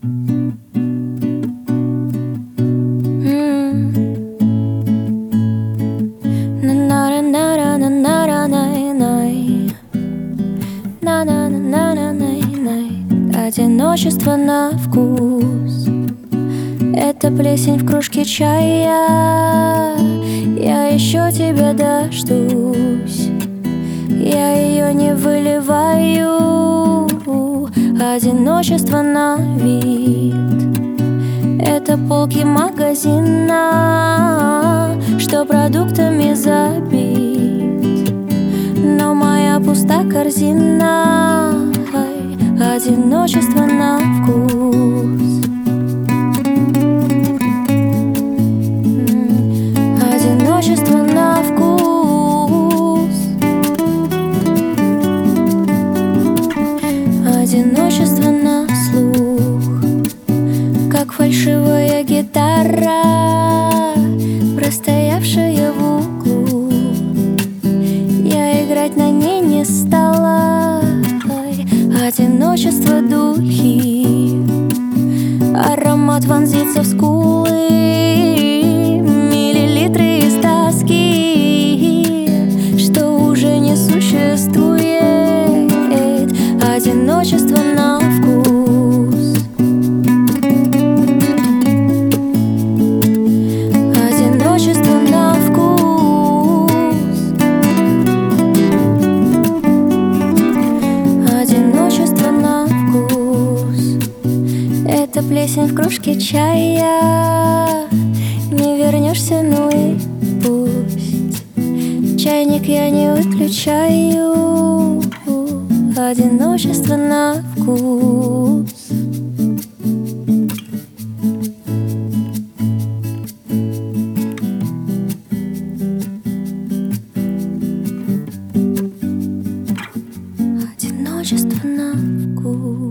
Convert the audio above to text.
Одиночество на вкус — это плесень в кружке чая. Я еще тебя дождусь, я ее не выливаю. Одиночество на вид — это полки магазина, что продуктами забит, но моя пуста корзина. Одиночество на вкус. Одиночество на вкус. Одиночество на слух, как фальшивая гитара, простоявшая в углу. Я играть на ней не стала. Одиночество духи, аромат вонзится в скулы, миллилитры из тоски, что уже не существует. Одиночество на вкус. Одиночество на вкус. Одиночество на вкус — это плесень в кружке чая. Не вернешься, ну и пусть. Чайник я не выключаю. Одиночество на вкус. Одиночество на вкус.